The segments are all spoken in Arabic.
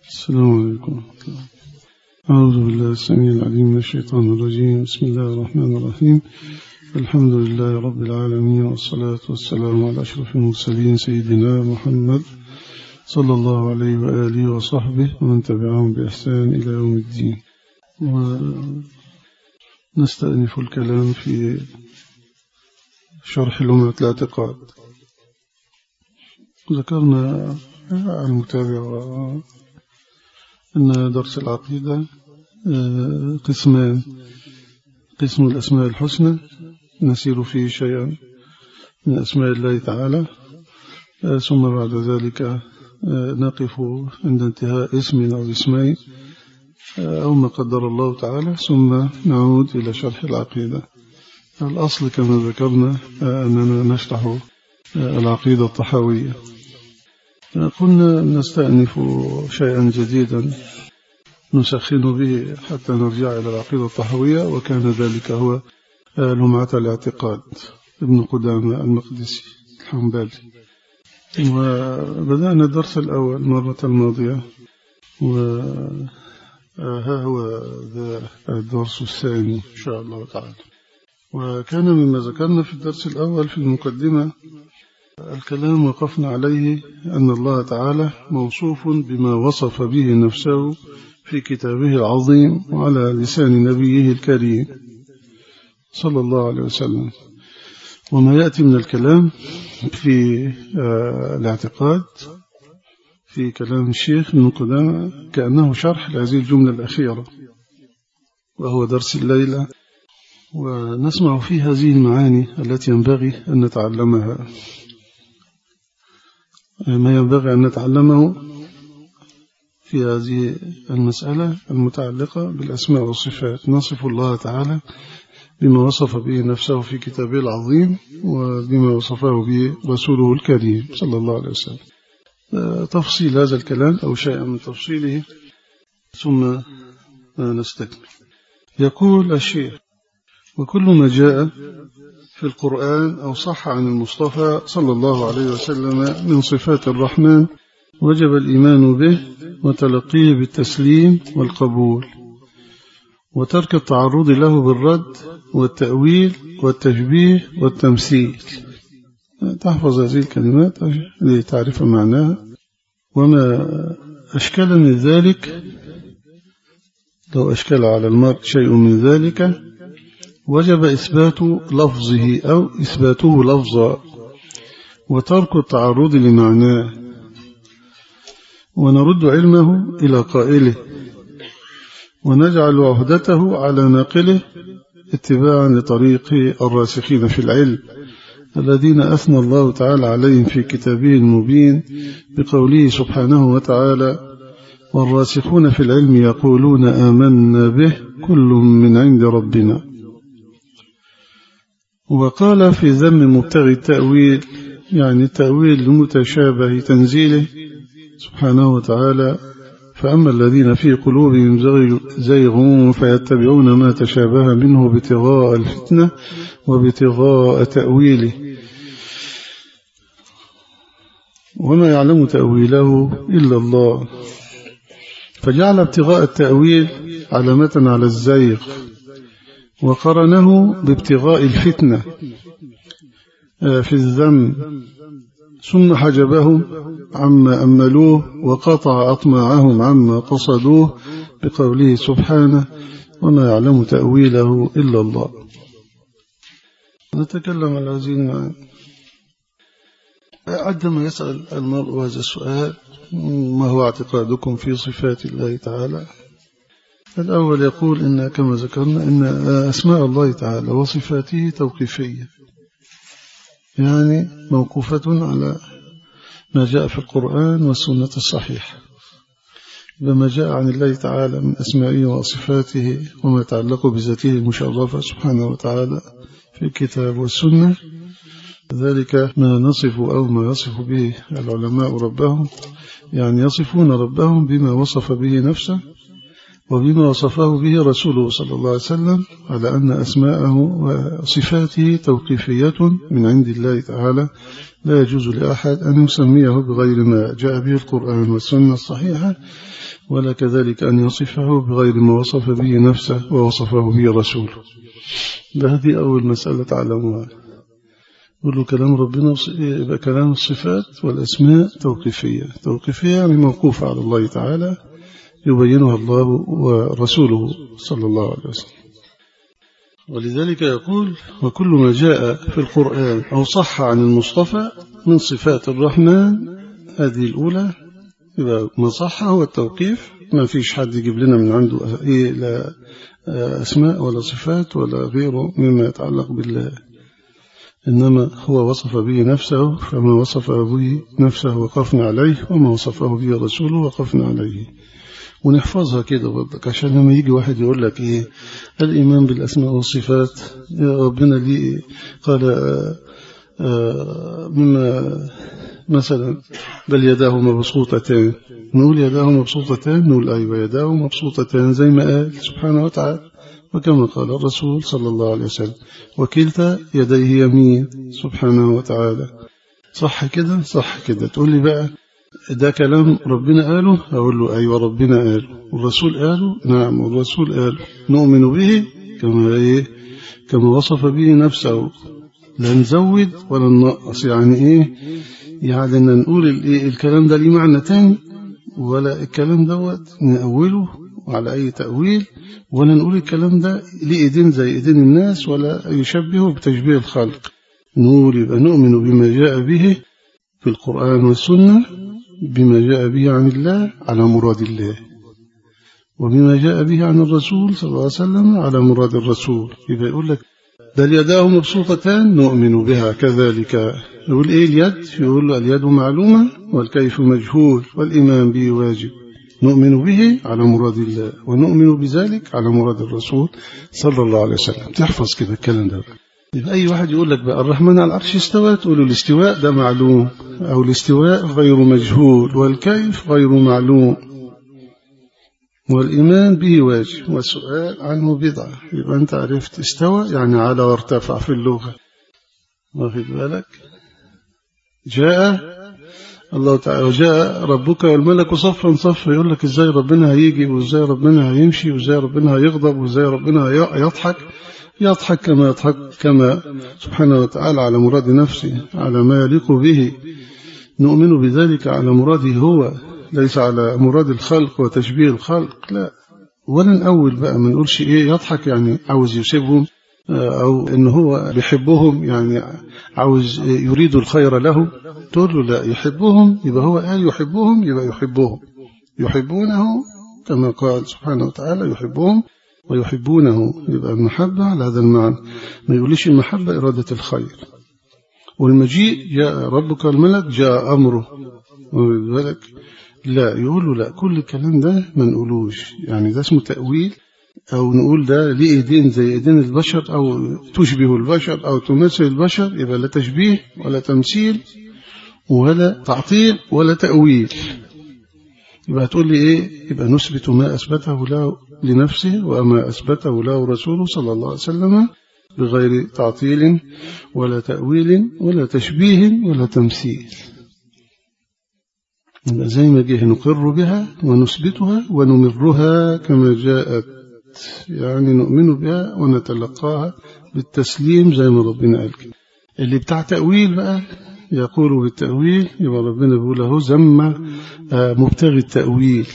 السلام عليكم ورحمة الله. أعوذ بالله السميع العليم من الشيطان الرجيم. بسم الله الرحمن الرحيم. الحمد لله رب العالمين، والصلاة والسلام على أشرف المرسلين سيدنا محمد صلى الله عليه وآله وصحبه ومن تبعهم بإحسان إلى يوم الدين. ونستأنف الكلام في شرح لمعة الاعتقاد. ذكرنا على المتابع أن درس العقيدة قسمان: قسم الأسماء الحسنى نسير فيه شيئا من أسماء الله تعالى، ثم بعد ذلك نقف عند انتهاء اسم أو اسمين أو ما قدر الله تعالى، ثم نعود إلى شرح العقيدة. الأصل كما ذكرنا أننا نشرح العقيدة الطحاوية. قلنا نستأنف شيئا جديدا نسخن به حتى نرجع إلى العقيدة الطحاوية، وكان ذلك هو لمعة الاعتقاد ابن قدامة المقدسي الحنبلي. وبدأنا الدرس الأول المرة الماضية، وها هو الدرس الثاني إن شاء الله تعالى. وكان مما ذكرنا في الدرس الأول في المقدمة الكلام وقفنا عليه أن الله تعالى موصوف بما وصف به نفسه في كتابه العظيم وعلى لسان نبيه الكريم صلى الله عليه وسلم. وما يأتي من الكلام في الاعتقاد في كلام الشيخ ابن قدامة كأنه شرح لهذه الجملة الأخيرة، وهو درس الليلة، ونسمع في هذه المعاني التي ينبغي أن نتعلمها. ما ينبغي أن نتعلمه في هذه المسألة المتعلقة بالأسماء والصفات. نصف الله تعالى بما وصف به نفسه في كتابه العظيم وبما وصفه به رسوله الكريم صلى الله عليه وسلم. تفصيل هذا الكلام أو شيء من تفصيله ثم نستكمل. يقول الشيخ: وكل ما جاء في القرآن أو صح عن المصطفى صلى الله عليه وسلم من صفات الرحمن وجب الإيمان به وتلقيه بالتسليم والقبول، وترك التعرض له بالرد والتأويل والتشبيه والتمثيل. تحفظ هذه الكلمات لتعرف معناها. وما أشكل من ذلك، لو أشكل على المرء شيء من ذلك وجب إثبات لفظه أو إثباته لفظا، وترك التعرض لمعناه، ونرد علمه إلى قائله، ونجعل عهدته على ناقله اتباعا لطريق الراسخين في العلم الذين أثنى الله تعالى عليهم في كتابه المبين بقوله سبحانه وتعالى: والراسخون في العلم يقولون آمنا به كل من عند ربنا. وقال في ذم مبتغي التأويل، يعني التأويل المتشابه تنزيله سبحانه وتعالى: فأما الذين في قلوبهم زيغ فيتبعون ما تشابه منه ابتغاء الفتنة وابتغاء تأويله وما يعلم تأويله إلا الله. فجعل ابتغاء التأويل علامة على الزيغ، وقرنه بابتغاء الفتنة في الذم، ثم حجبهم عما أملوه وقطع أطماعهم عما قصدوه بقوله سبحانه: وما يعلم تأويله إلا الله. نتكلم على هذه المعاني. عندما يسأل المرء هذا السؤال: ما هو اعتقادكم في صفات الله تعالى؟ الأول يقول إن كما ذكرنا إن أسماء الله تعالى وصفاته توقيفية، يعني موقوفة على ما جاء في القرآن والسنة الصحيحة، بما جاء عن الله تعالى من أسمائه وصفاته وما يتعلق بذاته المشرفة سبحانه وتعالى في الكتاب والسنة. ذلك ما نصف أو ما يصف به العلماء ربهم، يعني يصفون ربهم بما وصف به نفسه وبما وصفه به رسوله صلى الله عليه وسلم على أن أسماءه وصفاته توقيفية من عند الله تعالى، لا يجوز لأحد أن يسميه بغير ما جاء به القرآن والسنة الصحيحة، ولا كذلك أن يصفه بغير ما وصف به نفسه ووصفه به رسوله. هذه أول مسألة تعلموها. يقولوا كلام ربنا يبقى كلام الصفات والأسماء توقيفية يعني موقوفة على الله تعالى، يبينها الله ورسوله صلى الله عليه وسلم. ولذلك يقول: وكل ما جاء في القرآن أو صح عن المصطفى من صفات الرحمن، هذه الأولى يبقى ما صح هو التوقيف، ما فيش حد يجيب لنا من عنده لا أسماء ولا صفات ولا غيره مما يتعلق بالله، إنما هو وصف به نفسه، فما وصف به نفسه وقفنا عليه، وما وصفه به رسوله وقفنا عليه. ونحفظها كده برضك، عشان لما يجي واحد يقول لك الإيمان بالأسماء والصفات ربنا ليه قال مما مثلا بل يداه مبسوطتان، نقول يداه مبسوطتان، نقول أيوة يداه مبسوطتان زي ما قال سبحانه وتعالى، وكما قال الرسول صلى الله عليه وسلم: وكلتا يديه يمين سبحانه وتعالى. صح كده؟ صح كده. تقول لي بقى ده كلام ربنا قاله؟ أقول له أيوة ربنا قاله. والرسول قاله؟ نعم والرسول قاله. نؤمن به كما وصف به نفسه، لا نزود ولا ننقص. يعني يعني نقول الكلام ده ليه معنى تاني، ولا الكلام دوت نأوله على أي تأويل، ولا نقول الكلام ده ليه إيدين زي إيدين الناس، ولا يشبهه بتشبيه الخلق. نقول يبقى نؤمن بما جاء به في القرآن والسنة، بما جاء به عن الله على مراد الله، وبما جاء به عن الرسول صلى الله عليه وسلم على مراد الرسول. يبقى يقول لك بل يداه مبسوطتان نؤمن بها كذلك. يقول اليد؟ يقول له اليد معلومة والكيف مجهول والإيمان به واجب. نؤمن به على مراد الله، ونؤمن بذلك على مراد الرسول صلى الله عليه وسلم. تحفظ كده الكلام ده. يبقى أي واحد يقول لك بقى الرحمن على العرش استوى، تقول له الاستواء ده معلوم، أو الاستواء غير مجهول، والكيف غير معلوم، والإيمان به واجب، والسؤال عنه بدعة. يبقى أنت عرفت استوى يعني على وارتفع في اللغة. واخد بالك؟ جاء الله تعالى وجاء ربك والملك صفا صفا. يقول لك ازاي ربنا هيجي، وازاي ربنا هيمشي، وازاي ربنا هيغضب، وازاي ربنا يضحك كما سبحانه وتعالى على مراد نفسه، على ما يليق به. نؤمن بذلك على مراده هو، ليس على مراد الخلق وتشبيه الخلق. لا، ولا نأول بقى، ما نقولش يضحك يعني عاوز يسيبهم، أو إن هو بيحبهم يعني عاوز يريد الخير له. تقول له لا، يحبهم، يبقى هو قال يحبهم، يبقى يحبونه كما قال سبحانه وتعالى يحبهم ويحبونه. يبقى المحبة على هذا المعنى. ما يقوليش المحبة إرادة الخير. والمجيء جاء ربك الملك جاء أمره، وذلك لا، يقولوا لا، كل الكلام ده ما نقولوش، يعني ده اسمه تأويل، أو نقول ده ليه إيدين زي إيدين البشر، أو تشبه البشر أو تمثل البشر. يبقى لا تشبيه ولا تمثيل ولا تعطيل ولا تأويل. يبقى تقول لي يبقى نثبت ما أثبته له لنفسه وما أثبته له رسوله صلى الله عليه وسلم بغير تعطيل ولا تأويل ولا تشبيه ولا تمثيل. يبقى زي ما جه نقر بها ونثبتها ونمرها كما جاءت، يعني نؤمن بها ونتلقاها بالتسليم زي ما ربنا قال كده. اللي بتاع تأويل بقى يقول بالتأويل، يبقى ربنا بيقول له ذم مبتغي التأويل.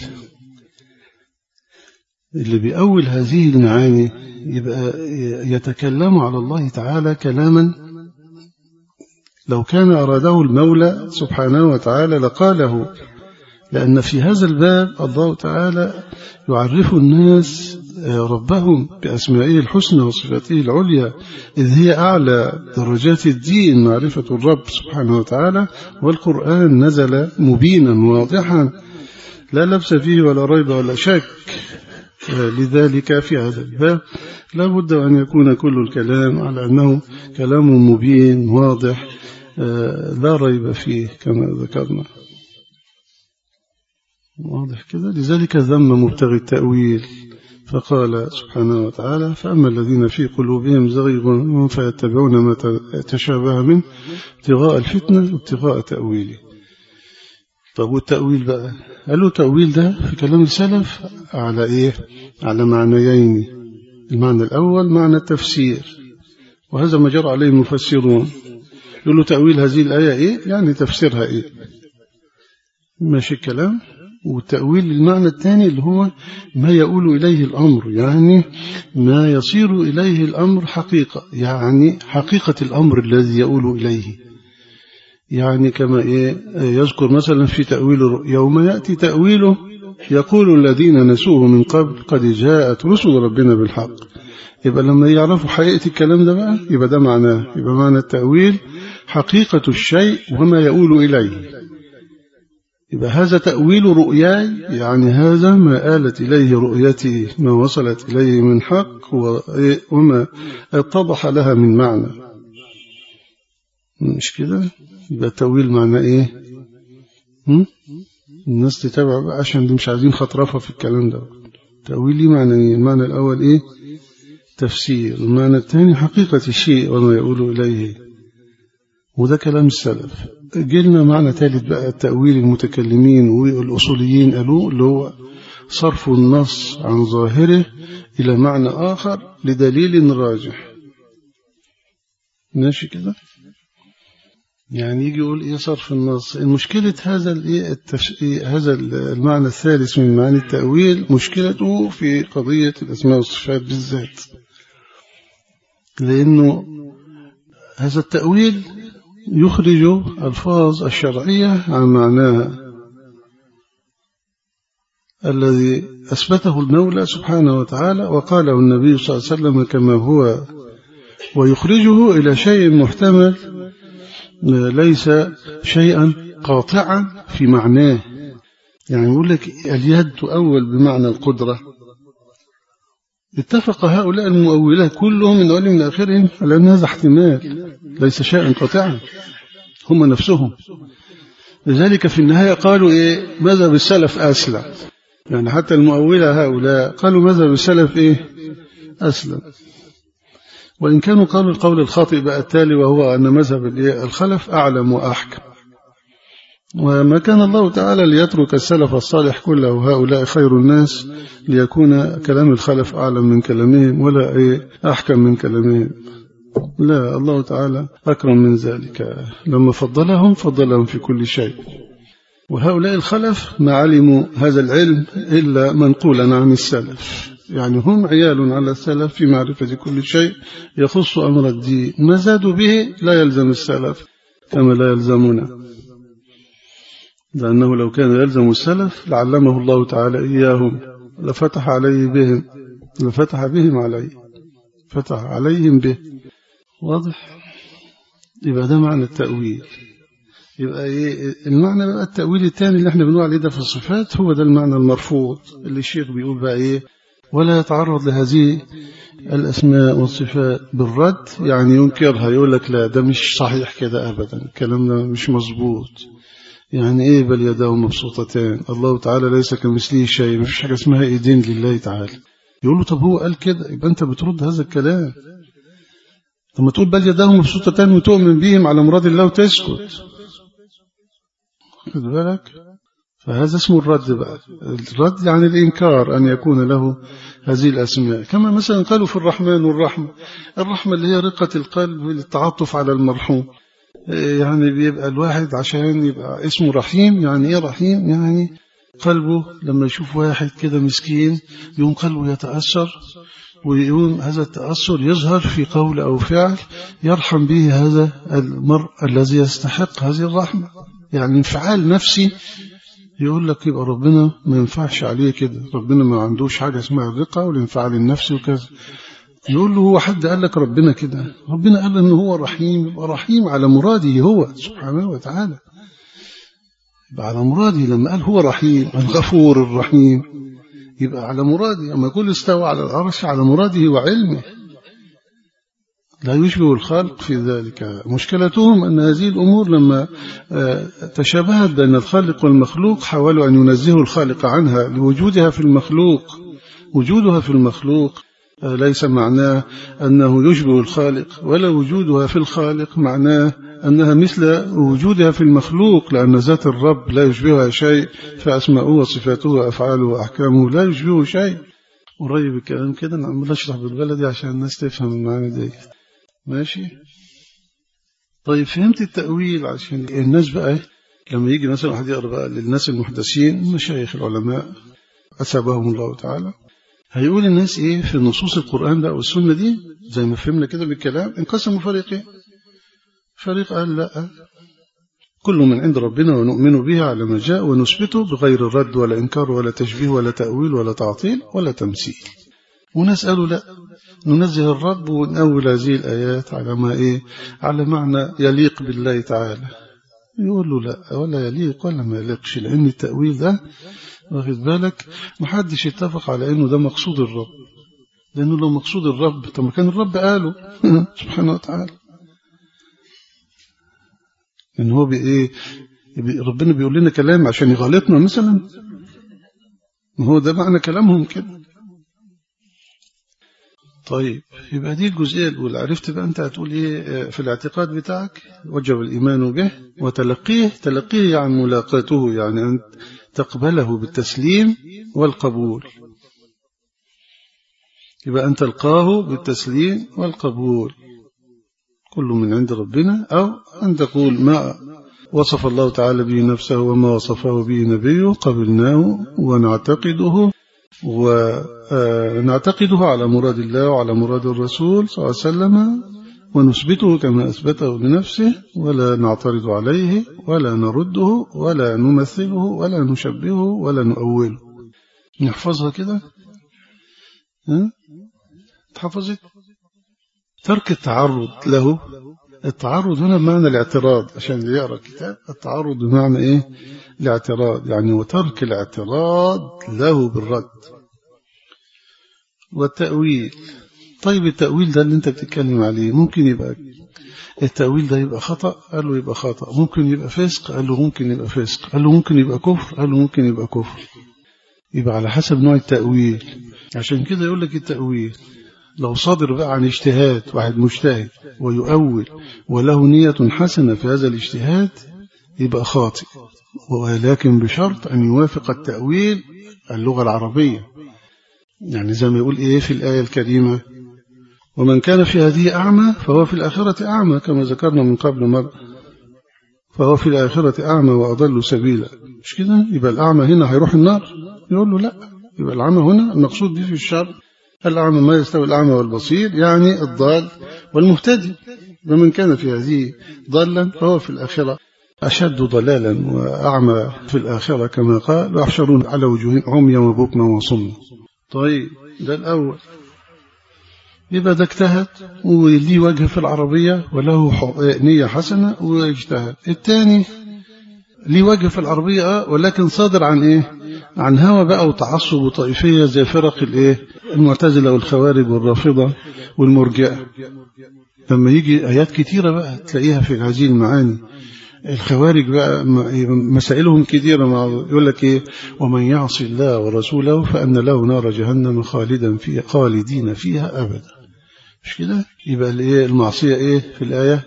اللي بيأول هذه المعاني يبقى يتكلم على الله تعالى كلاما لو كان أراده المولى سبحانه وتعالى لقاله، لأن في هذا الباب الله تعالى يعرف الناس ربهم بأسمائه الحسنى وصفاته العليا، إذ هي أعلى درجات الدين معرفة الرب سبحانه وتعالى. والقرآن نزل مبينا واضحا لا لبس فيه ولا ريب ولا شك. لذلك في هذا الباب لا بد أن يكون كل الكلام على أنه كلام مبين واضح لا ريب فيه كما ذكرنا. واضح كده. لذلك ذم مبتغي التأويل، فقال سبحانه وتعالى فأما الذين في قلوبهم زغيغ فيتبعون ما تشابه منه ابتغاء الفتنة وابتغاء تأويله. طب والتأويل بقى قالوا تأويل ده في كلام السلف على إيه؟ على معنيين. المعنى الأول معنى التفسير، وهذا ما جرى عليه المفسرون، يقولوا تأويل هذه الآية إيه؟ يعني تفسيرها إيه؟ ماشي الكلام. والتأويل المعنى الثاني اللي هو ما يؤول إليه الأمر، يعني ما يصير إليه الأمر حقيقة، يعني حقيقة الأمر الذي يؤول إليه. يعني كما يذكر مثلا في تأويل يوم يأتي تأويله يقول الذين نسوه من قبل قد جاءت رسل ربنا بالحق. يبقى لما يعرفوا حقيقة الكلام ده بقى يبقى ده معناه، يبقى معنى التأويل حقيقة الشيء وما يؤول إليه. يبقى هذا تأويل رؤياي، يعني هذا ما آلت إليه رؤيتي، ما وصلت إليه من حق وما اتضح لها من معنى. مش كده؟ يبقى التأويل معنى إيه؟ الناس تتابع بقى عشان دي مش عايزين خطرفة في الكلام ده. تأويل لي معنى إيه؟ المعنى الأول إيه؟ تفسير. المعنى الثاني حقيقة الشيء وما يقول إليه، وده كلام السلف. جيلنا معنى ثالث بقى التأويل المتكلمين والأصوليين قالوا اللي هو صرف النص عن ظاهره إلى معنى آخر لدليل راجح. ماشي كده؟ يعني يجي يقول إيه صرف النص. المشكلة هذا المعنى الثالث من معاني التأويل مشكلته في قضية الأسماء والصفات بالذات، لأنه هذا التأويل يخرج الفاظ الشرعية عن معناها الذي أثبته المولى سبحانه وتعالى وقاله النبي صلى الله عليه وسلم كما هو، ويخرجه إلى شيء محتمل ليس شيئا قاطعا في معناه. يعني يقول لك اليد تؤول بمعنى القدرة. اتفق هؤلاء المؤولة كلهم من أولهم من آخرهم على أن هذا احتمال ليس شيئا قاطعا، هم نفسهم. لذلك في النهاية قالوا إيه؟ مذهب السلف أسلم. يعني حتى المؤولة هؤلاء قالوا مذهب السلف إيه؟ أسلم. وإن كانوا قالوا القول الخاطئ بقى التالي، وهو أن مذهب الخلف أعلم وأحكم، وما كان الله تعالى ليترك السلف الصالح كله هؤلاء خير الناس ليكون كلام الخلف أعلم من كلامهم ولا أحكم من كلامهم. لا، الله تعالى أكرم من ذلك، لما فضلهم في كل شيء. وهؤلاء الخلف ما علموا هذا العلم إلا منقولا عن السلف، يعني هم عيال على السلف في معرفة كل شيء يخص أمر الدين، ما زادوا به لا يلزم السلف كما لا يلزمنا، لأنه لو كان يلزم السلف لعلمه الله تعالى إياهم لفتح عليهم به. واضح؟ يبقى ده معنى التأويل. يبقى المعنى بقى التأويل الثاني اللي احنا بنقول عليه ده في الصفات هو ده المعنى المرفوض اللي الشيخ بيقول بقى ولا يتعرض لهذه الأسماء والصفات بالرد، يعني ينكرها، يقول لك لا ده مش صحيح كده أبدا، الكلام ده مش مظبوط. يعني بل يداه مبسوطتان، الله تعالى ليس كمثله شيء، ما فيش حاجة اسمها ايدين لله تعالى. يقول له طب هو قال كده، يبقى انت بترد هذا الكلام. لما تقول بل يداه مبسوطتان وتؤمن بهم على مراد الله وتسكت، خد بالك، فهذا اسمه الرد بقى. الرد يعني الإنكار أن يكون له هذه الأسماء. كما مثلا قالوا في الرحمن والرحمة، الرحمة اللي هي رقة القلب للتعاطف على المرحوم. يعني بيبقى الواحد عشان يبقى اسمه رحيم، يعني ايه رحيم؟ يعني قلبه لما يشوف واحد كده مسكين يقوم قلبه يتأثر، ويقوم هذا التأثر يظهر في قول أو فعل يرحم به هذا المرء الذي يستحق هذه الرحمة. يعني انفعال نفسي، يقول لك يبقى ربنا ما ينفعش عليه كده، ربنا ما عندوش حاجة اسمها الرقة والانفعال النفسي وكذا. يقول له هو حد قال لك ربنا كده؟ ربنا قال انه هو رحيم، يبقى رحيم على مراده هو سبحانه وتعالى، يبقى على مراده. لما قال هو رحيم الغفور الرحيم يبقى على مراده. اما يقول استوى على العرش على مراده وعلمه، لا يشبه الخلق في ذلك. مشكلتهم أن هذه الأمور لما تشابهت بين الخالق والمخلوق حاولوا أن ينزهوا الخالق عنها لوجودها في المخلوق، وجودها في المخلوق ليس معناه أنه يشبه الخالق، ولا وجودها في الخالق معناه أنها مثل وجودها في المخلوق، لأن ذات الرب لا يشبهها شيء، فأسماؤه وصفاته وأفعاله وأحكامه لا يشبهه شيء. قريب الكلام كده، نعمل أشرح بالبلدي عشان الناس تفهم المعنى دي. ماشي؟ طيب فهمت التأويل؟ عشان الناس بقى لما يجي مثلا واحد يقرأ بقى للناس المحدثين مشايخ العلماء أثابهم الله تعالى، هيقول الناس إيه في نصوص القرآن بقى والسنة دي زي ما فهمنا كده بالكلام؟ انقسموا فريقين. فريق قال لا، كل من عند ربنا ونؤمن به على ما جاء ونثبته بغير الرد ولا إنكار ولا تشبيه ولا تأويل ولا تعطيل ولا تمثيل. وناس قالوا لا، ننزه الرب ونأول هذه الآيات على ما إيه، على معنى يليق بالله تعالى. يقول له لا، ولا يليق ولا ما يليقش، لأن التأويل ده واخد بالك محدش يتفق على إنه ده مقصود الرب، لأنه لو مقصود الرب طب ما كان الرب قاله سبحانه وتعالى. إن هو بإيه، ربنا بيقول لنا كلام عشان يغلطنا مثلا؟ ما هو ده معنى كلامهم كده. طيب يبقى دي الجزئية الأولى. عرفت بقى أنت هتقول إيه في الاعتقاد بتاعك؟ وجب الإيمان به وتلقيه. تلقيه يعني ملاقاته، يعني أن تقبله بالتسليم والقبول. يبقى أن تلقاه بالتسليم والقبول، كل من عند ربنا، أو أن تقول ما وصف الله تعالى به نفسه وما وصفه به نبيه قبلناه ونعتقده، ونعتقده على مراد الله وعلى مراد الرسول صلى الله عليه وسلم، ونثبته كما أثبته لنفسه، ولا نعترض عليه ولا نرده ولا نمثله ولا نشبهه ولا نؤوله. نحفظها كده؟ تحفظت؟ ترك التعرض له. التعرض هنا بمعنى الاعتراض، عشان اللي يقرأ الكتاب التعرض بمعنى إيه؟ الاعتراض، يعني وترك الاعتراض له بالرد. والتأويل، طيب التأويل ده اللي انت بتتكلم عليه ممكن يبقى التأويل ده يبقى خطأ، قال له يبقى خطأ. ممكن يبقى فسق، قال له ممكن يبقى فسق. قال له ممكن يبقى كفر، قال له ممكن يبقى كفر. يبقى على حسب نوع التأويل. عشان كده يقول لك التأويل لو صادر بقى عن اجتهاد، واحد مجتهد ويؤول وله نية حسنة في هذا الاجتهاد يبقى خاطئ، ولكن بشرط أن يوافق التأويل اللغة العربية. يعني زي ما يقول إيه في الآية الكريمة: ومن كان في هذه أعمى فهو في الآخرة أعمى، كما ذكرنا من قبل مرة، فهو في الآخرة أعمى وأضل سبيلا. مش كده؟ يبقى الأعمى هنا هيروح النار؟ يقول له لا، يبقى الأعمى هنا المقصود به في الشرع الأعمى ما يستوي الأعمى والبصير، يعني الضال والمهتدي. ومن كان في هذه ضالا فهو في الآخرة أشد ضلالا وأعمى في الآخرة، كما قال: ويحشرون على وجوههم عميا وبكما وصما. طيب ده الأول، يبقى ده اجتهد وليه وجه في العربية وله نية حسنة واجتهد. الثاني ليه وجه في العربية ولكن صادر عن إيه؟ عن هوى بقى وتعصب وطائفية، زي فرق الإيه؟ المعتزلة والخوارج والرافضة والمرجئة. لما يجي آيات كتيرة بقى تلاقيها في هذه المعاني. الخوارج بقى مسائلهم كثيرة، يقول لك إيه؟ ومن يعص الله ورسوله فأن له نار جهنم خالدين فيها أبدا. مش كده؟ يبقى الإيه المعصية إيه في الآية؟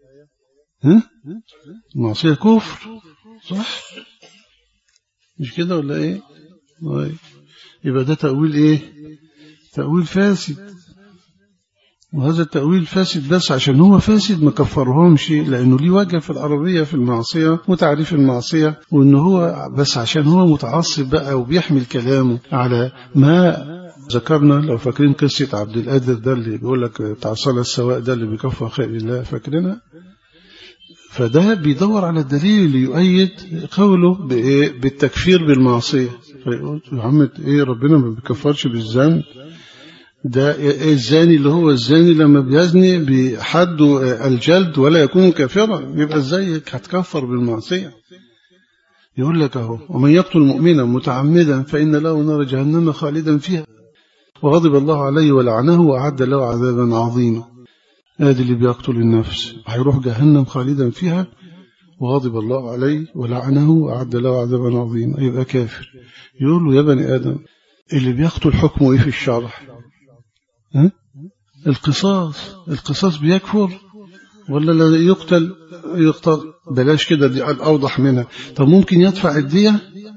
المعصية كفر، صح؟ مش كده ولا إيه؟ يبقى ده تأويل إيه؟ تأويل فاسد. وهذا التأويل فاسد بس عشان هو فاسد ما كفرهمش، لأنه ليه وجه في العربية في المعصية وتعريف المعصية، وإنه هو بس عشان هو متعصب بقى وبيحمل كلامه على ما ذكرنا. لو فاكرين قصة عبد القادر ده اللي بيقول لك بتاع صلاة السواء ده اللي بيكفر خير الله، فاكرينها؟ فده بيدور على الدليل اللي يؤيد قوله بالتكفير بالمعصية. فيقول يا عم إيه، ربنا ما بيكفرش بالذنب، ده الزاني اللي هو الزاني لما بيزني بحد الجلد ولا يكون كافرا، يبقى ازاي هتكفر بالمعصية؟ يقول لك اهو: ومن يقتل مؤمنا متعمدا فإن له نار جهنم خالدا فيها وغضب الله عليه ولعنه وأعد له عذابا عظيما. هذا اللي بيقتل النفس هيروح جهنم خالدا فيها وغضب الله عليه ولعنه وأعد له عذابا عظيما، يبقى كافر. يقول له: يا بني آدم، اللي بيقتل حكمه إيه في الشرع؟ القصاص بيكفر ولا لا يقتل بلاش كده، دي الأوضح منها. طب ممكن يدفع الدية،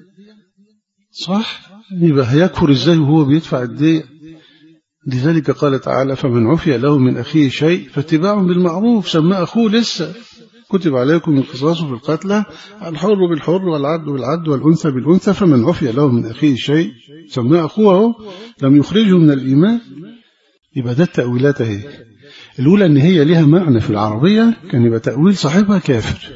صح؟ يبقى هيكفر إزاي وهو بيدفع الدية؟ لذلك قال تعالى فمن عفي له من أخيه شيء فاتباع بالمعروف. سمى أخوه لسه كتب عليكم القصاص في القتلى الحر بالحر والعبد بالعبد والأنثى بالأنثى، فمن عفي له من أخيه شيء سمى أخوه لم يخرجه من الإيمان. يبقى ده التأويلات اهي. الأولى أن هي لها معنى في العربية كان يبقى تأويل صاحبها كافر،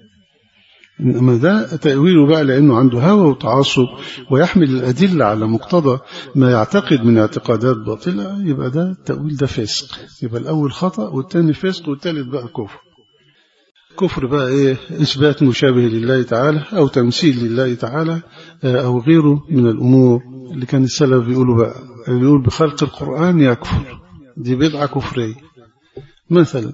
إنما ده تأويله بقى لأنه عنده هوى وتعصب ويحمل الأدلة على مقتضى ما يعتقد من اعتقادات باطلة، يبقى ده التأويل ده فسق. يبقى الأول خطأ والثاني فسق والثالث بقى كفر. كفر بقى إيه؟ إثبات مشابه لله تعالى أو تمثيل لله تعالى أو غيره من الأمور اللي كان السلف بيقولوا بقى، يقول بخلق القرآن يكفر، دي بدعة كفرية مثلا،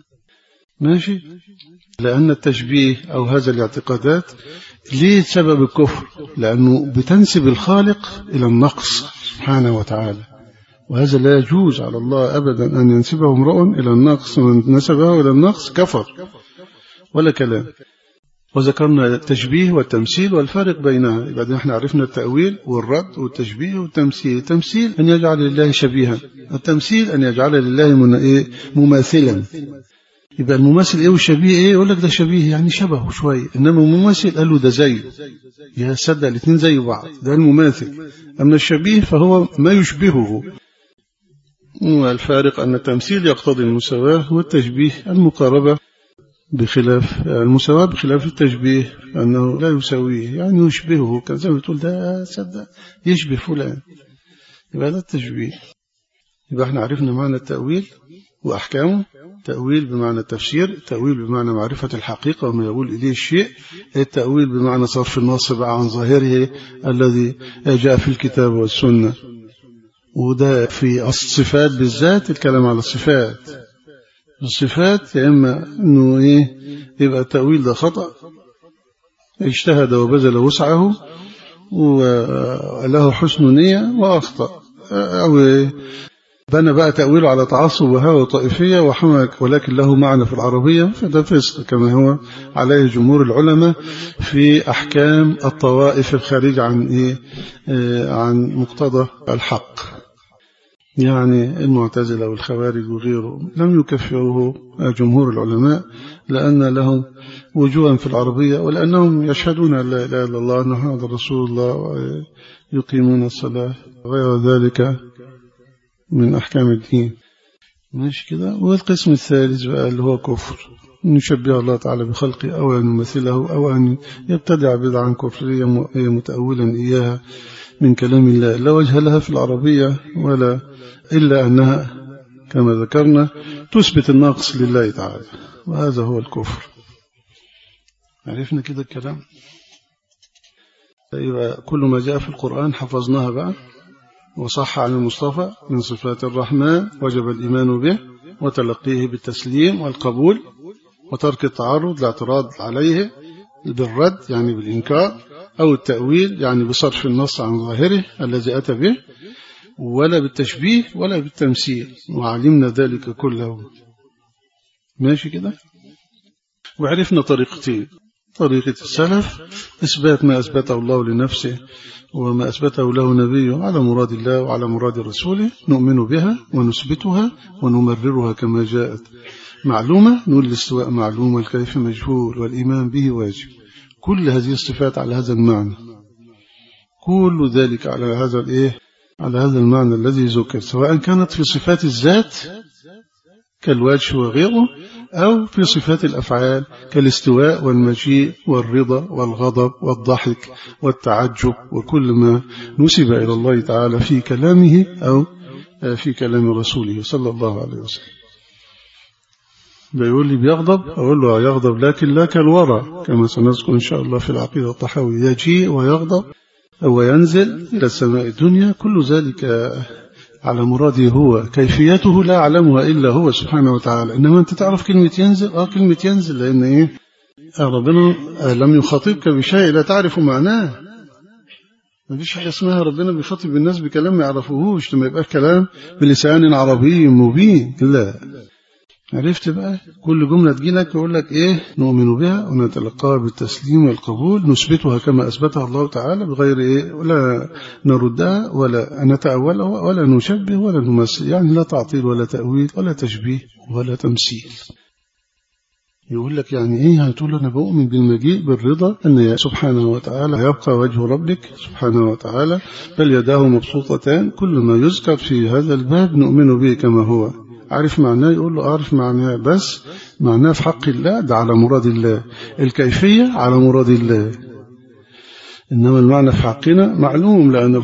ماشي. لأن التشبيه أو هذا الاعتقادات ليه سبب الكفر؟ لأنه بتنسب الخالق إلى النقص سبحانه وتعالى، وهذا لا يجوز على الله أبدا أن ينسبه امرؤ إلى النقص، ومن نسبه إلى النقص كفر ولا كلام. وذكرنا التشبيه والتمثيل والفرق بينها. يبقى احنا عرفنا التأويل والرد والتشبيه والتمثيل. التمثيل أن يجعل لله شبيها، التمثيل أن يجعل لله مماثلا. يبقى المماثل ايه والشبيه ايه؟ يقول لك ده شبيه يعني شبهه شويه، انما المماثل قال له ده زيه، يا صدق الاثنين زي بعض، ده المماثل. اما الشبيه فهو ما يشبهه. والفارق ان التمثيل يقتضي المساواه والتشبيه المقاربه، بخلاف المساواه بخلاف التشبيه انه لا يساويه يعني يشبهه، كان زي ما بتقول ده صدق يشبه فلان، يبقى ده التشبيه. يبقى احنا عرفنا معنى التأويل وأحكامه. تأويل بمعنى التفسير، التأويل بمعنى معرفة الحقيقة وما يقول إليه الشيء، التأويل بمعنى صرف النص بقى عن ظاهره الذي جاء في الكتاب والسنة. وده في الصفات بالذات، الكلام على الصفات. الصفات يا إما أنه يبقى التأويل ده خطأ، اجتهد وبذل وسعه وله حسن نية وأخطأ، أو بنى بقى تأويله على تعصب وهوى طائفية وحمك، ولكن له معنى في العربية، فده فسق كما هو عليه جمهور العلماء في أحكام الطوائف الخارج عن مقتضى الحق. يعني المعتزلة والخوارج وغيره لم يكفره جمهور العلماء لأن لهم وجوها في العربية، ولأنهم يشهدون لا إله إلا الله أن محمد رسول الله ويقيمون الصلاة وغير ذلك من أحكام الدين. ماشي كده. والقسم الثالث بقى اللي هو كفر، أن يشبه الله تعالى بخلقه أو أن يمثله أو أن يبتدع بدعا كفرية متأولا إياها من كلام الله لا وجه لها في العربية ولا إلا أنها كما ذكرنا تثبت النقص لله تعالى، وهذا هو الكفر. عرفنا كده الكلام. يبقى كل ما جاء في القرآن حفظناها بقى وصح عن المصطفى من صفات الرحمن وجب الإيمان به وتلقيه بالتسليم والقبول وترك التعرض لاعتراض عليه بالرد يعني بالإنكار، أو التأويل يعني بصرف النص عن ظاهره الذي أتى به، ولا بالتشبيه ولا بالتمثيل، وعلمنا ذلك كله. ماشي كده. وعرفنا طريقتين: طريقة السلف إثبات ما أثبته الله لنفسه وما أثبته له نبيه على مراد الله وعلى مراد رسوله، نؤمن بها ونثبتها ونمررها كما جاءت معلومة، نقول الاستواء معلوم والكيف مجهول والإيمان به واجب. كل هذه الصفات على هذا المعنى، كل ذلك على هذا على هذا المعنى الذي ذكر، سواء كانت في صفات الذات كالوجه وغيره، أو في صفات الأفعال كالاستواء والمجيء والرضا والغضب والضحك والتعجب، وكل ما نسب إلى الله تعالى في كلامه أو في كلام رسوله صلى الله عليه وسلم. بيقول لي بيغضب، أقول له يغضب لكن لا كالورى كما سنذكر إن شاء الله في العقيدة الطحاوية، يجيء ويغضب أو ينزل إلى السماء الدنيا، كل ذلك على مراده هو، كيفيته لا يعلمها إلا هو سبحانه وتعالى. إنما أنت تعرف كلمة ينزل، كلمة ينزل لأن ربنا لم يخاطبك بشيء لا تعرف معناه، ما فيش حاجة اسمها ربنا بيخاطب الناس بكلام ما يعرفوهوش، لما يبقى كلام بلسان عربي مبين. لا، عرفت بقى؟ كل جملة تجيلك يقول لك إيه؟ نؤمن بها ونتلقاها بالتسليم والقبول، نثبتها كما أثبتها الله تعالى بغير إيه؟ ولا نردها ولا نتأولها ولا نشبه ولا نمثل، يعني لا تعطيل ولا تأويل ولا تشبيه ولا تمثيل. يقول لك يعني إيه؟ هتقول أنا بؤمن بالمجيء بالرضا أن سبحانه وتعالى يبقى وجه ربك سبحانه وتعالى بل يداه مبسوطتان، كل ما يذكر في هذا الباب نؤمن به كما هو. عارف معناه؟ يقول له أعرف معناه، بس معناه في حق الله ده على مراد الله، الكيفية على مراد الله، إنما المعنى في حقنا معلوم، لأن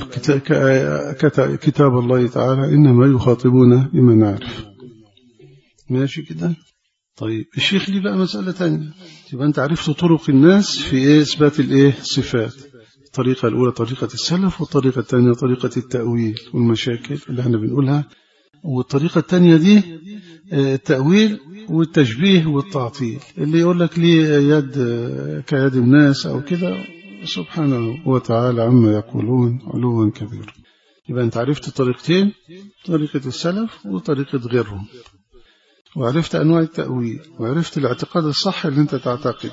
كتاب الله تعالى إنما يخاطبون بما نعرف. ماشي كده؟ طيب الشيخ لي بقى مسألة تانية. يبقى أنت عرفت طرق الناس في إيه؟ إثبات الإيه؟ صفات. الطريقة الأولى طريقة السلف، والطريقة الثانية طريقة التأويل والمشاكل اللي احنا بنقولها، والطريقة الثانية دي التأويل والتشبيه والتعطيل، اللي يقول لك لي يد كيد الناس أو كده، سبحانه وتعالى عما يقولون علوا كبيرا. يبقى أنت عرفت طريقتين، طريقة السلف وطريقة غيرهم، وعرفت أنواع التأويل، وعرفت الاعتقاد الصح اللي أنت تعتقده.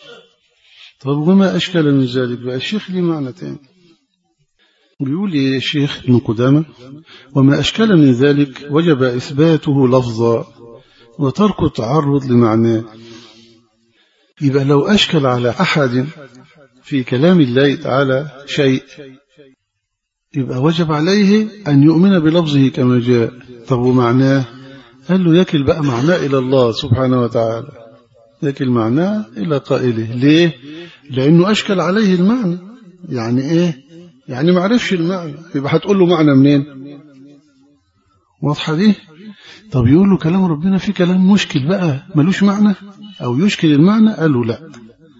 طب وما أشكال من ذلك بقى؟ الشيخ لي معنى تاني، بيقول لي الشيخ ابن قدامة: وما أشكال من ذلك وجب إثباته لفظا وترك التعرض لمعناه. يبقى لو أشكل على أحد في كلام الله تعالى شيء، يبقى وجب عليه أن يؤمن بلفظه كما جاء. طب ومعناه؟ قال له يكل بقى معناه إلى الله سبحانه وتعالى، يكل معناه إلى قائله. ليه؟ لأنه أشكل عليه المعنى. يعني إيه؟ يعني ما عرفش المعنى، يبقى هتقول له معنى منين؟ واضحة دي؟ طب يقول له كلام ربنا فيه كلام مشكل بقى ملوش معنى أو يشكل المعنى؟ قال له لا.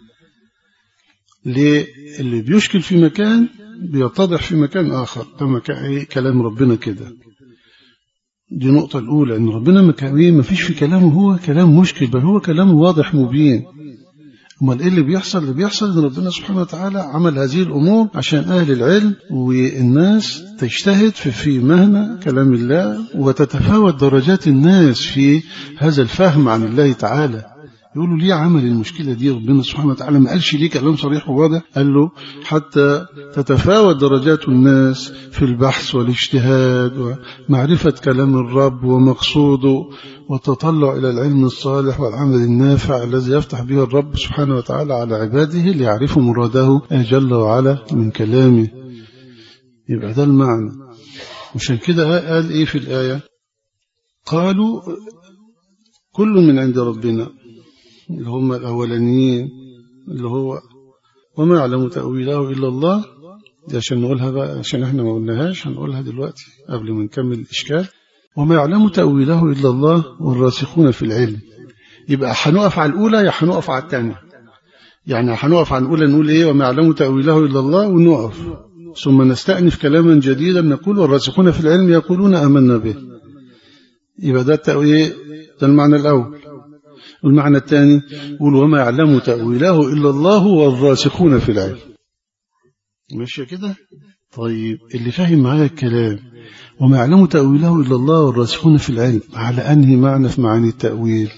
ليه؟ اللي بيشكل في مكان بيتضح في مكان آخر، كما كلام ربنا كده. دي نقطة الأولى، أن ربنا ما فيش في كلامه هو كلام مشكل، بل هو كلام واضح مبين. امال ايه اللي بيحصل؟ اللي بيحصل ان ربنا سبحانه وتعالى عمل هذه الامور عشان اهل العلم والناس تجتهد في مهنة كلام الله، وتتفاوت درجات الناس في هذا الفهم عن الله تعالى. يقولوا ليه عمل المشكلة دي ربنا سبحانه وتعالى؟ ما قالش ليه كلام صريح وواضح؟ قال له حتى تتفاوت درجات الناس في البحث والاجتهاد ومعرفة كلام الرب ومقصوده، والتطلع إلى العلم الصالح والعمل النافع الذي يفتح به الرب سبحانه وتعالى على عباده ليعرفوا مراده جل وعلا من كلامه. يبقى ده المعنى. عشان كده قال إيه في الآية؟ قالوا كل من عند ربنا، اللي هم الأولانيين، اللي هو وما يعلم تأويله إلا الله. دي عشان نقولها بقى، عشان احنا ما قلناهاش، هنقولها دلوقتي قبل ما نكمل الإشكال. وما يعلم تأويله إلا الله والراسخون في العلم. يبقى هنقف على الأولى يا هنقف على الثانية. يعني هنقف على الأولى نقول إيه؟ وما يعلم تأويله إلا الله، ونقف ثم نستأنف كلاما جديدا نقول والراسخون في العلم يقولون آمنا به. يبقى ده التأويل، ده المعنى الأول. والمعنى الثاني يقول وما يعلم تأويله إلا الله والراسخون في العلم. ماشي كده؟ طيب اللي فاهم معايا الكلام، وما يعلم تأويله إلا الله والراسخون في العلم، على أنهي معنى في معاني التأويل؟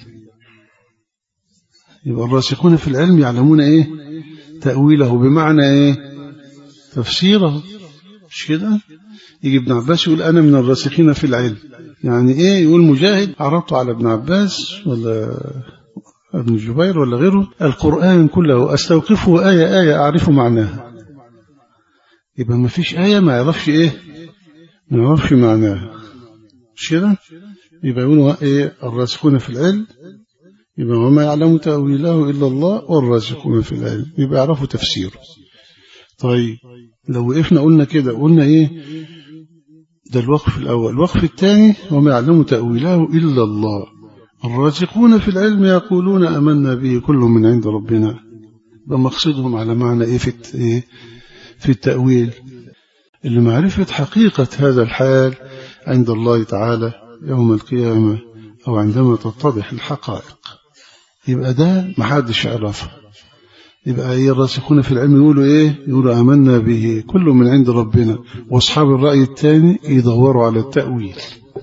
يبقى الراسخون في العلم يعلمون إيه؟ تأويله، بمعنى إيه؟ تفسيره. مش كده؟ يجي ابن عباس يقول أنا من الراسخين في العلم. يعني إيه؟ يقول مجاهد عرضته على ابن عباس ولا ابن جبير ولا غيره القرآن كله أستوقفه آية آية أعرف معناها. يبقى ما فيش آية ما يعرفش إيه؟ ما يعرفش معناها. مش كده؟ يبقى يقولوا إيه؟ الراسخون في العلم، يبقى وما يعلم تأويله إلا الله والراسخون في العلم، يبقى يعرفوا تفسيره. طيب لو وقفنا قلنا كده، قلنا إيه؟ ده الوقف الأول. الوقف الثاني وما يعلم تأويله إلا الله الراسخون في العلم يقولون آمنا به كل من عند ربنا. بمقصدهم على معنى إيه في التأويل؟ اللي معرفة حقيقة هذا الحال عند الله تعالى يوم القيامة أو عندما تتضح الحقائق، يبقى ده محدش يعرفها. يبقى ايه الراسخون في العلم يقولوا ايه؟ يقولوا آمنا به كل من عند ربنا، واصحاب الرأي الثاني يدوروا على التأويل.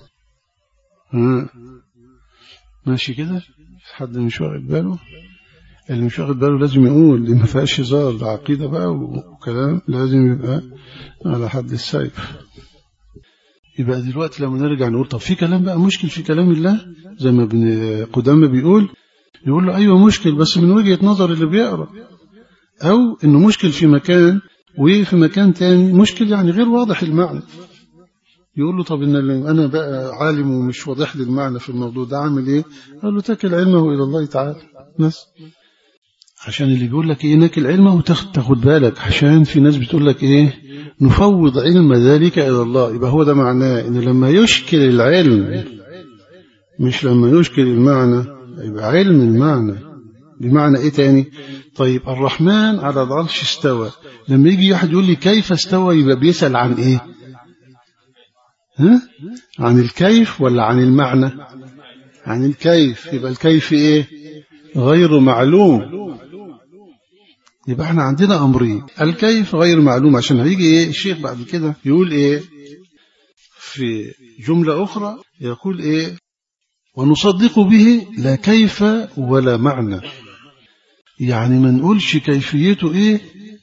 ماشي كده؟ حد مش واخد باله؟ اللي مش واخد باله لازم يقول، اللي ما فيهاش هزار، ده عقيدة بقى وكلام لازم يبقى على حد السيف. يبقى دلوقتي لما نرجع نقول طب في كلام بقى مشكل في كلام الله زي ما ابن قدامة بيقول له أيوة مشكل بس من وجهة نظر اللي بيقرأ، أو إنه مشكل في مكان وفي مكان تاني مشكل يعني غير واضح المعنى. يقول له طب إن أنا بقى عالم ومش واضح لي المعنى في الموضوع ده أعمل إيه؟ قال له تكل علمه إلى الله تعالى بس. عشان اللي بيقول لك إيه نكل علمه وتاخد بالك، عشان في ناس بتقول لك إيه نفوض علم ذلك إلى الله. يبقى هو ده معناه إن لما يشكل العلم مش لما يشكل المعنى، يبقى علم المعنى بمعنى إيه تاني؟ طيب الرحمن على العرش استوى، لما يجي واحد يقول لي كيف استوى يبقى بيسأل عن إيه؟ عن الكيف ولا عن المعنى؟ عن الكيف. يبقى الكيف إيه؟ غير معلوم. يبقى احنا عندنا أمرين، الكيف غير معلوم، عشان هيجي إيه الشيخ بعد كده يقول إيه في جملة أخرى، يقول إيه ونصدق به لا كيف ولا معنى. يعني ما نقولش كيفيته إيه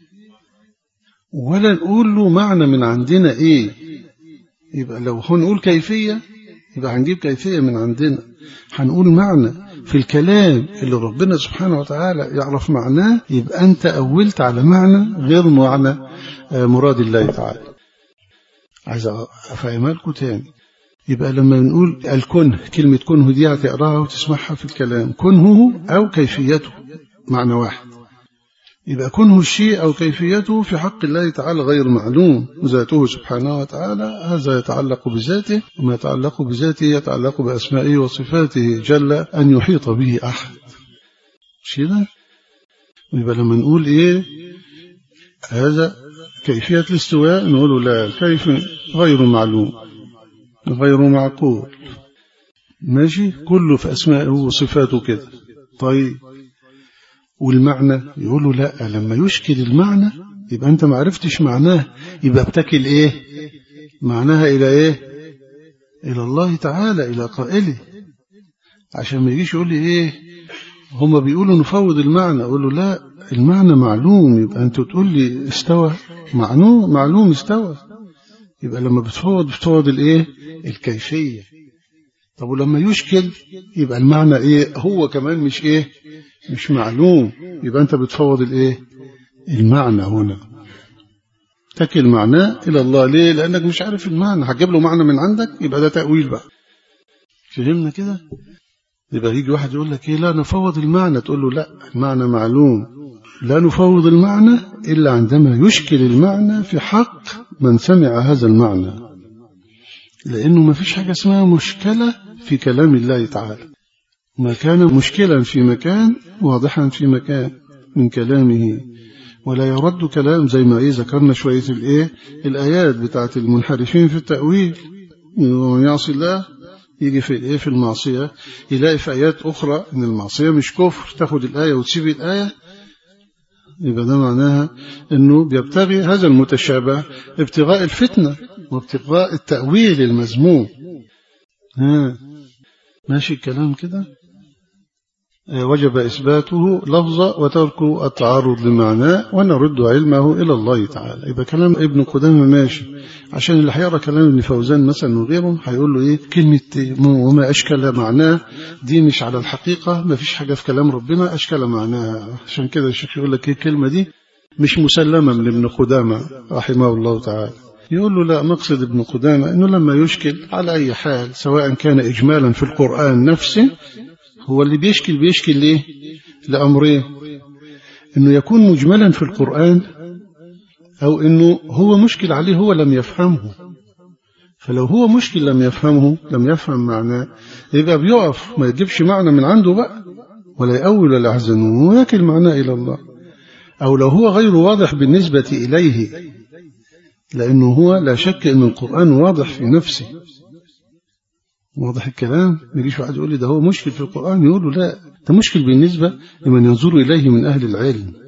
ولا نقول له معنى من عندنا إيه. يبقى لو هنقول كيفية يبقى هنجيب كيفية من عندنا، هنقول معنى في الكلام اللي ربنا سبحانه وتعالى يعرف معناه، يبقى أنت أولت على معنى غير معنى مراد الله تعالى. عايز أفهمها لكم تاني. يبقى لما نقول الكنه، كلمة كنه دي هتقراها وتسمعها في الكلام، كنهه أو كيفيته معنى واحد. يبقى كنه الشيء أو كيفيته في حق الله تعالى غير معلوم، ذاته سبحانه وتعالى هذا يتعلق بذاته، وما يتعلق بذاته يتعلق بأسمائه وصفاته جل أن يحيط به أحد. كده يبقى لما نقول إيه هذا كيفية الاستواء نقول لا، الكيف غير معلوم غير معقول، ماشي، كله في أسمائه وصفاته كده. طيب والمعنى يقول له لا، لما يشكل المعنى يبقى أنت ما عرفتش معناه، يبقى بتكل إيه معناها إلى إيه؟ إلى الله تعالى، إلى قائله. عشان ما يجيش يقول لي إيه هما بيقولوا نفوض المعنى، أقول له لا، المعنى معلوم، يبقى أنت تقول لي استوى، معلوم استوى. يبقى لما بتفوض الإيه الكيفية. طب ولما يشكل يبقى المعنى إيه هو كمان مش إيه مش معلوم، يبقى أنت بتفوض الإيه المعنى. هنا تكل معناه إلى الله. ليه؟ لأنك مش عارف المعنى، هتجيب له معنى من عندك يبقى ده تأويل بقى. فهمنا كده؟ يبقى يجي واحد يقول لك إيه لا نفوض المعنى، تقول له لا، المعنى معلوم، لا نفوض المعنى إلا عندما يشكل المعنى في حق من سمع هذا المعنى، لأنه ما فيش حاجة اسمها مشكلة في كلام الله تعالى. ما كان مشكلا في مكان واضحا في مكان من كلامه، ولا يرد كلام زي ما ذكرنا شوية الآيات بتاعت المنحرفين في التأويل. ومن يعصي الله يجي في المعصية يلاقي في آيات أخرى إن المعصية مش كفر، تاخد الآية وتسيب الآية، يبقى ده معناها إنه بيبتغي هذا المتشابه ابتغاء الفتنة وابتغاء التأويل المذموم. ماشي الكلام كده؟ وجب إثباته لفظا وترك التعرض لمعناه ونرد علمه إلى الله تعالى. يبقى كلام ابن قدامة ماشي، عشان اللي هيقرأ كلام ابن فوزان مثلا وغيره هيقول له إيه كلمة وما أشكل معناه دي مش على الحقيقة، ما فيش حاجة في كلام ربنا أشكل معناها. عشان كده الشيخ يقول لك الكلمة دي مش مسلمة من ابن قدامة رحمه الله تعالى. يقول له لا، مقصد ابن قدامة أنه لما يشكل على أي حال سواء كان إجمالا في القرآن نفسه، هو اللي بيشكل ليه لأمرين، أنه يكون مجملا في القرآن أو أنه هو مشكل عليه هو لم يفهمه. فلو هو مشكل لم يفهمه لم يفهم معناه يبقى بيقف ما يجيبش معنى من عنده بقى ولا يأول ولا يحزنه ويكل معناه إلى الله. أو لو هو غير واضح بالنسبة إليه، لأنه هو لا شك أن القرآن واضح في نفسه، واضح الكلام. ما يجيش واحد يقول لي ده هو مشكل في القرآن، يقول له لا، ده مشكل بالنسبة لمن ينظر إليه من أهل العلم.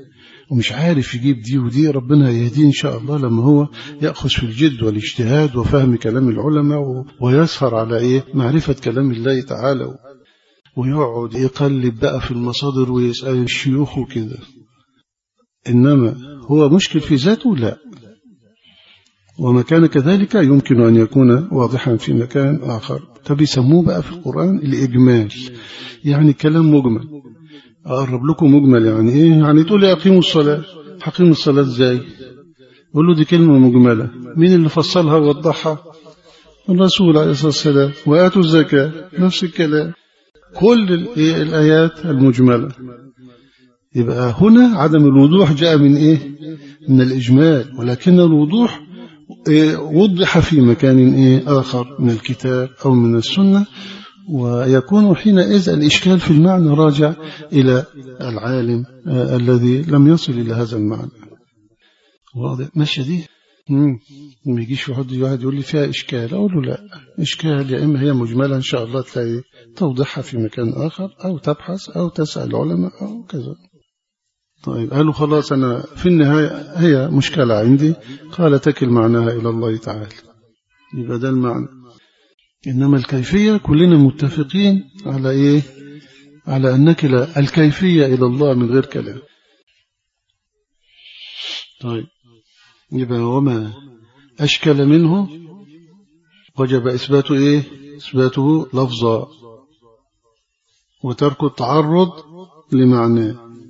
ومش عارف يجيب دي ودي، ربنا يهديه إن شاء الله لما هو يأخذ في الجد والاجتهاد وفهم كلام العلماء ويسهر على معرفة كلام الله تعالى، ويقعد يقلب بقى في المصادر ويسأل الشيوخ وكده. إنما هو مشكل في ذاته؟ لا. وما كان كذلك يمكن أن يكون واضحا في مكان آخر. فبيسموه بقى في القرآن الإجمال، يعني كلام مجمل. أقرب لكم مجمل يعني إيه؟ يعني تقول لي أقيموا الصلاة، حقيموا الصلاة إزاي؟ قول له دي كلمة مجملة. مين اللي فصلها ووضحها؟ الرسول عليه الصلاة والسلام. وآتوا الزكاة، نفس الكلام، كل الآيات المجملة. يبقى هنا عدم الوضوح جاء من إيه؟ من الإجمال، ولكن الوضوح وضح في مكان آخر من الكتاب أو من السنة، ويكون حينئذ الإشكال في المعنى راجع إلى العالم الذي لم يصل إلى هذا المعنى. واضح؟ ماشي دي؟ ما يجيش واحد يقول لي فيها إشكال، أقول له لا، إشكال يا إما هي مجملة إن شاء الله تلاقي توضحها في مكان آخر، أو تبحث أو تسأل العلماء أو كذا. طيب قالوا خلاص أنا في النهاية هي مشكلة عندي، قال تكل معناها إلى الله تعالى، يبقى ده المعنى. إنما الكيفية كلنا متفقين على إيه؟ على أن نكل الكيفية إلى الله من غير كلام. طيب يبقى وما أشكل منه وجب إثباته إيه؟ إثباته لفظا، وترك التعرض لمعناه،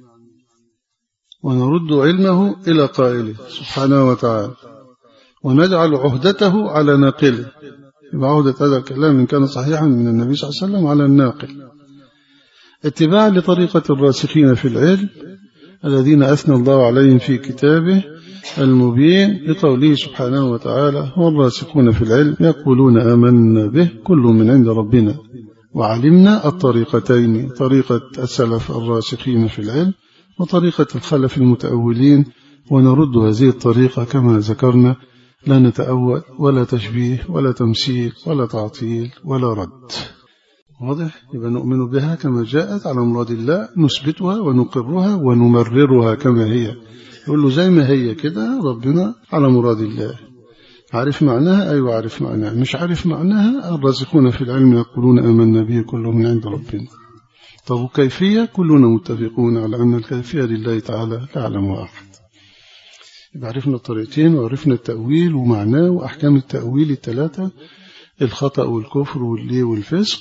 ونرد علمه إلى قائله سبحانه وتعالى، ونجعل عهدته على ناقله. يبقى عهدة هذا الكلام إن كان صحيحا من النبي صلى الله عليه وسلم على الناقل، اتباع لطريقة الراسخين في العلم الذين أثنى الله عليهم في كتابه المبين بقوله سبحانه وتعالى: والراسخون في العلم يقولون آمنا به كل من عند ربنا وعلمنا الطريقتين، طريقة السلف الراسخين في العلم وطريقة الخلف المتأولين، ونرد هذه الطريقة كما ذكرنا، لا نتأول ولا تشبيه ولا تمثيل ولا تعطيل ولا رد. واضح؟ يبقى نؤمن بها كما جاءت على مراد الله، نثبتها ونقرها ونمررها كما هي. يقول له زي ما هي كده ربنا على مراد الله. عارف معناها؟ أيوة عارف معناها. مش عارف معناها؟ الراسخون في العلم يقولون آمنا به كل من عند ربنا. طب وكيفية؟ كلنا متفقون على أن الكيفية لله تعالى لا يعلمها أحد. يبقى عرفنا الطريقتين وعرفنا التأويل ومعناه وأحكام التأويل الثلاثة: الخطأ والكفر والفسق.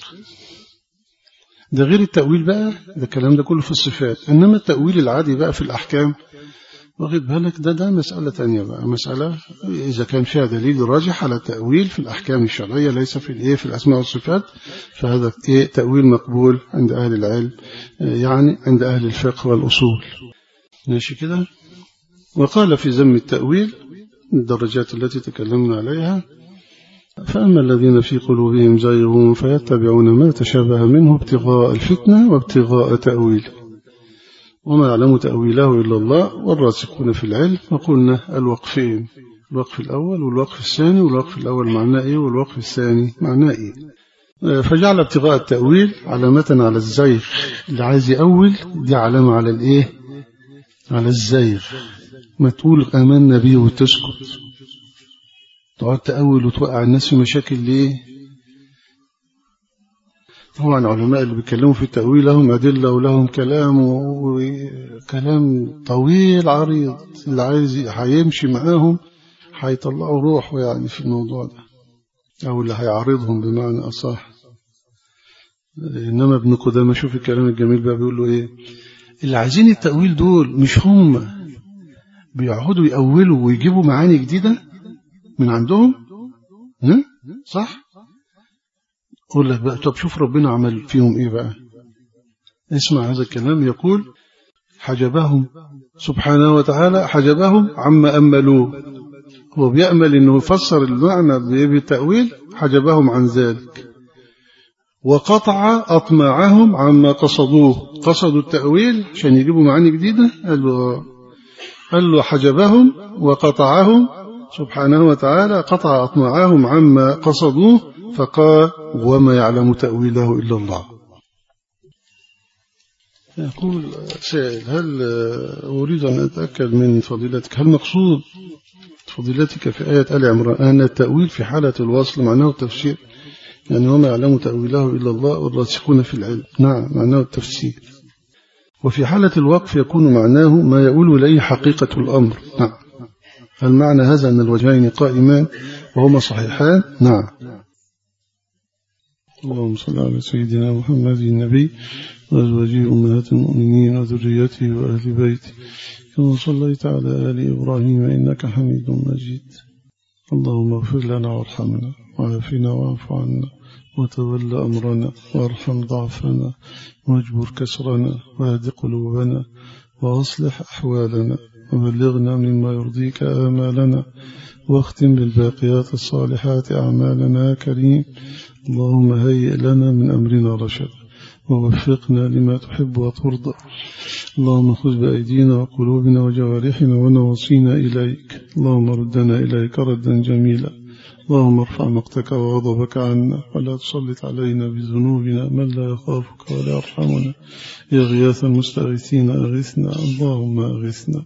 ده غير التأويل بقى، ده الكلام ده كله في الصفات. إنما التأويل العادي بقى في الأحكام، واخد بالك، ده مسألة تانية بقى، مسألة إذا كان فيها دليل راجح على التأويل في الأحكام الشرعية ليس في الأسماء والصفات، فهذا تأويل مقبول عند أهل العلم، يعني عند أهل الفقه والأصول. ماشي كده. وقال في ذم التأويل الدرجات التي تكلمنا عليها: فأما الذين في قلوبهم زيغ فيتبعون ما تشابه منه ابتغاء الفتنة وابتغاء تأويله وما يعلم تأويله إلا الله والراسخون في العلم. وقلنا الوقفين: الوقف الأول والوقف الثاني، والوقف الأول معناه إيه والوقف الثاني معناه إيه. فجعل ابتغاء التأويل علامة على الزيغ، اللي عايز يأول دي علامة على الإيه؟ على الزيغ. ما تقول آمنا به وتسكت، تقعد تأول وتوقع الناس في مشاكل ليه؟ طبعا علماء اللي بيتكلموا في التأويل لهم أدلة ولهم كلام وكلام طويل عريض، اللي عايز هيمشي معاهم هيطلعوا روحه يعني في الموضوع ده، أو اللي هيعارضهم بمعنى أصح. إنما ابن قدامة شوف الكلام الجميل بقى، بيقول له إيه؟ اللي عايزين التأويل دول مش هم بيقعدوا يأولوا ويجيبوا معاني جديدة من عندهم، صح؟ أقول لك بقى، طب شوف ربنا عمل فيهم إيه بقى. اسمع هذا الكلام، يقول: حجبهم سبحانه وتعالى، حجبهم عما أملوه. هو بيأمل إنه يفسر المعنى بالتأويل، حجبهم عن ذلك، وقطع أطماعهم عما قصدوه. قصدوا التأويل عشان يجيبوا معاني جديدة، قال له حجبهم وقطعهم سبحانه وتعالى، قطع أطماعهم عما قصدوه، فقال: وما يعلم تأويله إلا الله. يقول سائل: هل أريد أن أتأكد من فضيلتك، هل مقصود فضيلتك في آية آل عمران أن التأويل في حالة الوصل معناه التفسير، يعني وما يعلم تأويله إلا الله والراسخون في العلم؟ نعم، معناه التفسير. وفي حالة الوقف يكون معناه ما يؤول إليه حقيقة الأمر. نعم. هل معنى هذا أن الوجهين قائمان وهما صحيحان؟ نعم. اللهم صل على سيدنا محمد النبي وأزواجه أمهات المؤمنين وذريته وأهل بيته كما صليت على آل إبراهيم إنك حميد مجيد. اللهم اغفر لنا وارحمنا وعافنا واعف عنا وتول أمرنا وارحم ضعفنا واجبر كسرنا واهد قلوبنا وأصلح أحوالنا وبلغنا مما يرضيك آمالنا واختم بالباقيات الصالحات أعمالنا يا كريم. اللهم هيئ لنا من أمرنا رشدا ووفقنا لما تحب وترضى. اللهم خذ بأيدينا وقلوبنا وجوارحنا ونواصينا إليك. اللهم ردنا إليك ردا جميلا. اللهم ارفع مقتك وغضبك عنا ولا تسلط علينا بذنوبنا من لا يخافك ولا يرحمنا. يا غياث المستغيثين أغثنا. اللهم أغثنا.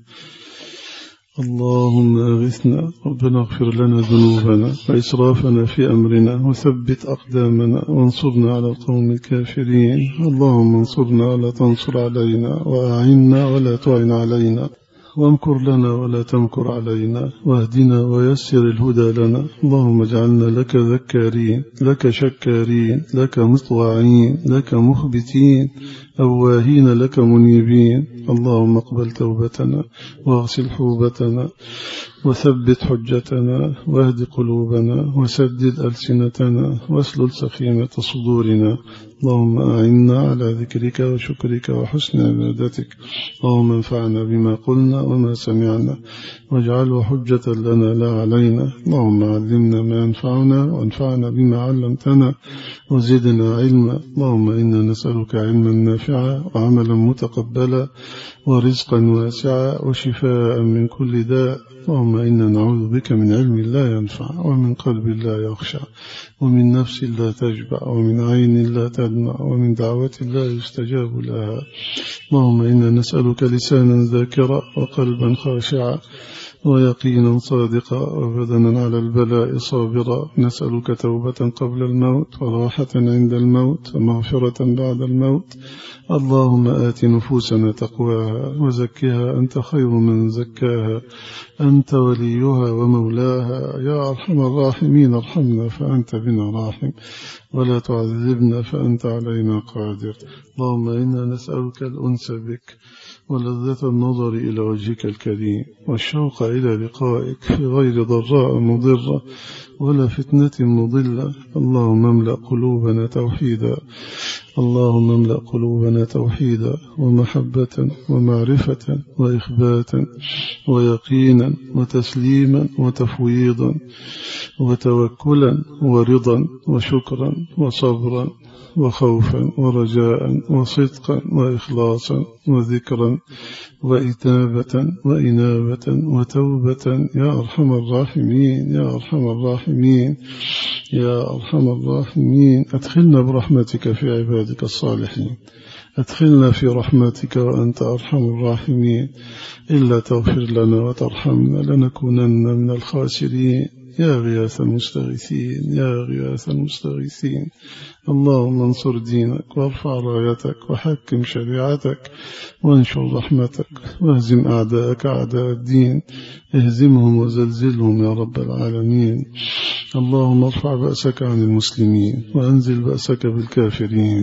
اللهم أغثنا. ربنا اغفر لنا ذنوبنا وإسرافنا في أمرنا وثبت أقدامنا وانصرنا على القوم الكافرين. اللهم انصرنا ولا تنصر علينا وأعنا ولا تعن علينا وامكر لنا ولا تمكر علينا واهدنا ويسر الهدى لنا. اللهم اجعلنا لك ذكارين لك شكارين لك مطواعين لك مخبتين أواهين لك منيبين. اللهم اقبل توبتنا واغسل حوبتنا وثبت حجتنا واهد قلوبنا وسدد ألسنتنا واسلل سخيمة صدورنا. اللهم أعنا على ذكرك وشكرك وحسن عبادتك. اللهم انفعنا بما قلنا وما سمعنا واجعله حجة لنا لا علينا. اللهم علمنا ما ينفعنا وانفعنا بما علمتنا وزدنا علما. اللهم إنا نسألك علما نافعا وعملا متقبلا ورزقا واسعا وشفاء من كل داء. اللهم إنا نعوذ بك من علم لا ينفع ومن قلب لا يخشع ومن نفس لا تشبع ومن عين لا تدمع ومن دعوة لا يستجاب لها. اللهم إنا نسألك لسانا ذاكرا وقلبا خاشعا ويقينا صادقا وبدنا على البلاء صابرا. نسألك توبة قبل الموت وراحة عند الموت ومغفرة بعد الموت. اللهم آت نفوسنا تقواها وزكها أنت خير من زكاها أنت وليها ومولاها. يا أرحم الراحمين ارحمنا فأنت بنا راحم ولا تعذبنا فأنت علينا قادر. اللهم إنا نسألك الأنس بك ولذة النظر إلى وجهك الكريم والشوق إلى لقائك في غير ضراء مضرة ولا فتنة مضلة. اللهم املأ قلوبنا توحيدا. اللهم املأ قلوبنا توحيدا ومحبة ومعرفة وإخباتا ويقينا وتسليما وتفويضا وتوكلا ورضا وشكرا وصبرا وخوفا ورجاء وصدقا وإخلاصا وذكرا وإتابة وإنابة وتوبة. يا أرحم الراحمين يا أرحم الراحمين يا أرحم الراحمين. أدخلنا برحمتك في عبادك الصالحين. أدخلنا في رحمتك وأنت أرحم الراحمين. إلا تغفر لنا وترحمنا لنكونن من الخاسرين. يا غياث المستغيثين يا غياث المستغيثين. اللهم انصر دينك وارفع رايتك وحكم شريعتك وانشر رحمتك واهزم أعداءك أعداء الدين. اهزمهم وزلزلهم يا رب العالمين. اللهم ارفع بأسك عن المسلمين وأنزل بأسك بالكافرين.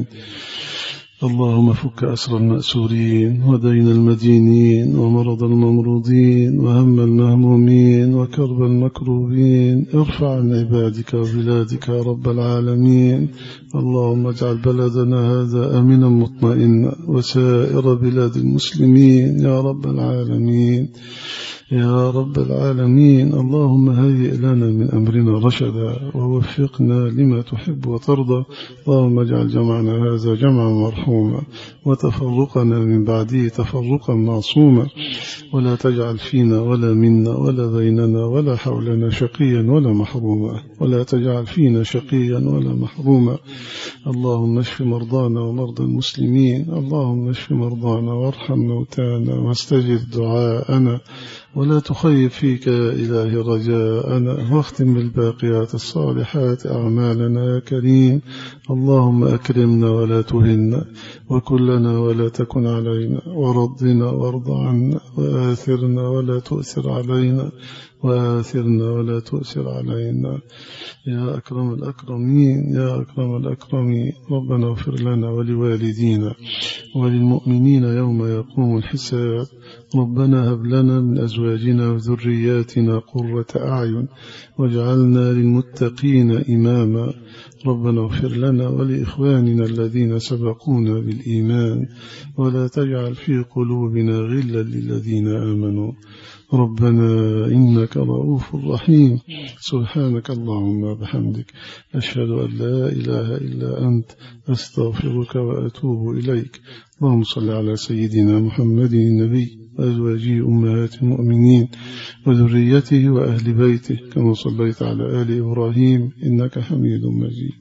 اللهم فك أسر المأسورين ودين المدينين ومرض الممروضين وهم المهمومين وكرب المكروبين. ارفع عن عبادك وبلادك يا رب العالمين. اللهم اجعل بلدنا هذا آمنا مطمئنا وسائر بلاد المسلمين يا رب العالمين يا رب العالمين. اللهم هيئ لنا من أمرنا رشدا ووفقنا لما تحب وترضى. اللهم اجعل جمعنا هذا جمعا مرحوما وتفرقنا من بعده تفرقا معصوما، ولا تجعل فينا ولا منا ولا بيننا ولا حولنا شقيا ولا محروما، ولا تجعل فينا شقيا ولا محروما. اللهم اشف مرضانا ومرضى المسلمين، اللهم اشف مرضانا وارحم موتانا واستجب دعاءنا، ولا تخيب فيك يا إلهي رجاءنا، واختم بالباقيات الصالحات أعمالنا يا كريم. اللهم أكرمنا ولا تهنا، وكلنا ولا تكن علينا، ورضنا وارض عنا، وآثرنا ولا تؤثر علينا، وآثرنا ولا تؤثر علينا يا أكرم الأكرمين يا أكرم الأكرمين. ربنا اغفر لنا ولوالدينا وللمؤمنين يوم يقوم الحساب. ربنا هب لنا من أزواجنا وذرياتنا قرة أعين واجعلنا للمتقين إماما. ربنا اغفر لنا ولإخواننا الذين سبقونا بالإيمان، ولا تجعل في قلوبنا غلا للذين آمنوا. ربنا إنك رؤوف رحيم. سبحانك اللهم بحمدك، أشهد أن لا إله إلا أنت، أستغفرك وأتوب إليك. اللهم صل على سيدنا محمد النبي وأزواجه أمهات المؤمنين وذريته وأهل بيته كما صليت على آل إبراهيم إنك حميد مجيد.